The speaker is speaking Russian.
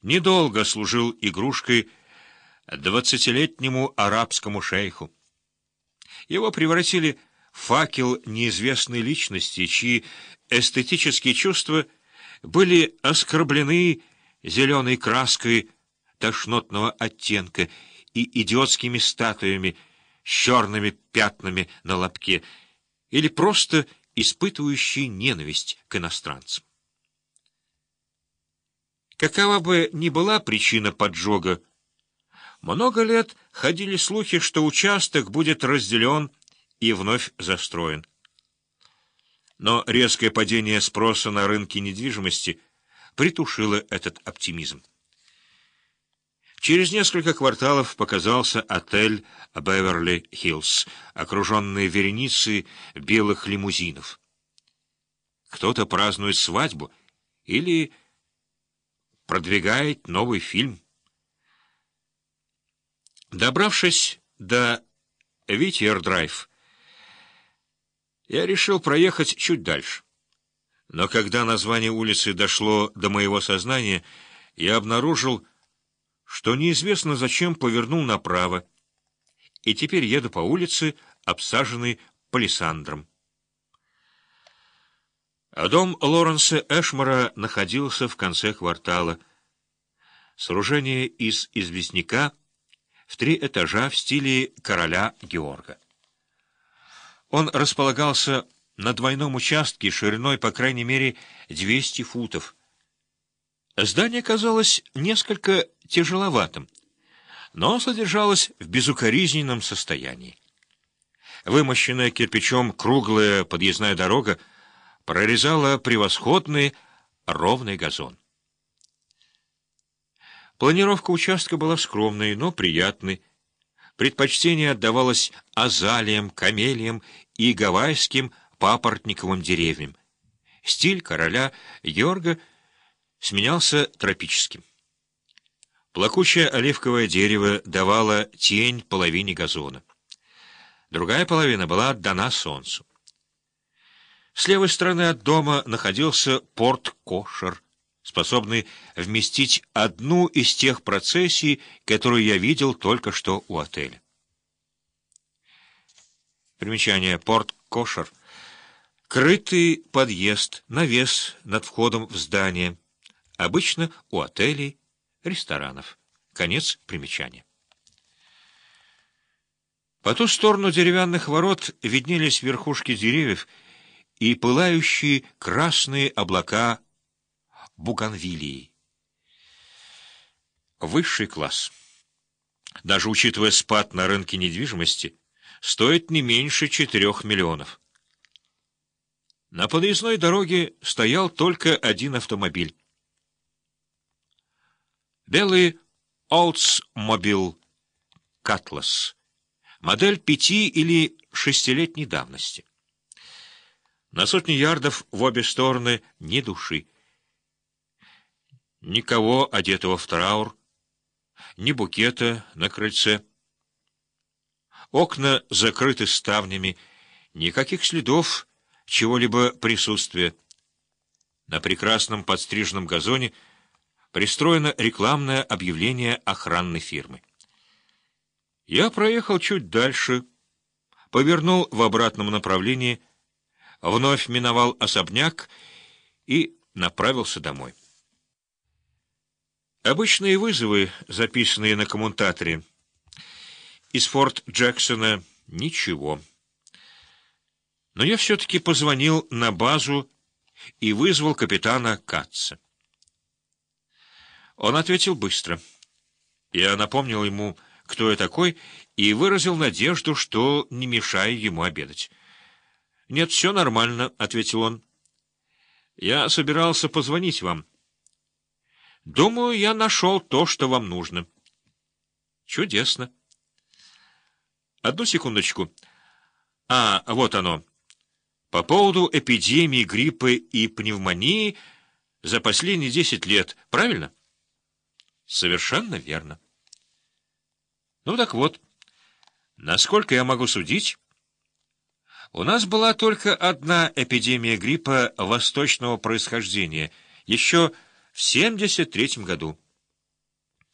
недолго служил игрушкой 20-летнему арабскому шейху. Его превратили в факел неизвестной личности, чьи эстетические чувства были оскорблены зеленой краской тошнотного оттенка и идиотскими статуями с черными пятнами на лобке, или просто испытывающие ненависть к иностранцам. Какова бы ни была причина поджога, много лет ходили слухи, что участок будет разделен и вновь застроен. Но резкое падение спроса на рынке недвижимости притушило этот оптимизм. Через несколько кварталов показался отель «Беверли-Хиллз», окруженный вереницей белых лимузинов. Кто-то празднует свадьбу или продвигает новый фильм. Добравшись до Витьер-драйв, я решил проехать чуть дальше. Но когда название улицы дошло до моего сознания, я обнаружил, что неизвестно зачем повернул направо, и теперь еду по улице, обсаженной палисандром. А дом Лоренса Эшмора находился в конце квартала. Сооружение из известняка в 3 этажа в стиле короля Георга. Он располагался на двойном участке шириной, по крайней мере, 200 футов. Здание казалось несколько тяжеловатым, но содержалось в безукоризненном состоянии. Вымощенная кирпичом круглая подъездная дорога прорезала превосходный ровный газон. Планировка участка была скромной, но приятной. Предпочтение отдавалось азалиям, камелиям и гавайским папоротниковым деревьям. Стиль короля Георга сменялся тропическим. Плакучее оливковое дерево давало тень половине газона. Другая половина была отдана солнцу. С левой стороны от дома находился порт-кошер, способный вместить одну из тех процессий, которую я видел только что у отеля. Примечание. Порт-кошер — крытый подъезд, навес над входом в здание, обычно у отелей, ресторанов. Конец примечания. По ту сторону деревянных ворот виднелись верхушки деревьев и пылающие красные облака бугенвиллии. Высший класс. Даже учитывая спад на рынке недвижимости, стоит не меньше 4 миллионов. На подъездной дороге стоял только один автомобиль. Белый Oldsmobile Cutlass, модель 5- или 6-летней давности. На сотни ярдов в обе стороны ни души. Никого, одетого в траур, ни букета на крыльце. Окна закрыты ставнями, никаких следов чего-либо присутствия. На прекрасном подстриженном газоне пристроено рекламное объявление охранной фирмы. Я проехал чуть дальше, повернул в обратном направлении, вновь миновал особняк и направился домой. Обычные вызовы, записанные на коммутаторе, из Форт Джексона — ничего. Но я все-таки позвонил на базу и вызвал капитана Катца. Он ответил быстро. Я напомнил ему, кто я такой, и выразил надежду, что не мешаю ему обедать. «Нет, все нормально», — ответил он. «Я собирался позвонить вам. Думаю, я нашел то, что вам нужно». «Чудесно». «Одну секундочку. Вот оно. По поводу эпидемии гриппа и пневмонии за последние 10 лет, правильно?» «Совершенно верно». «Ну так вот, насколько я могу судить, у нас была только одна эпидемия гриппа восточного происхождения, еще в 1973 году.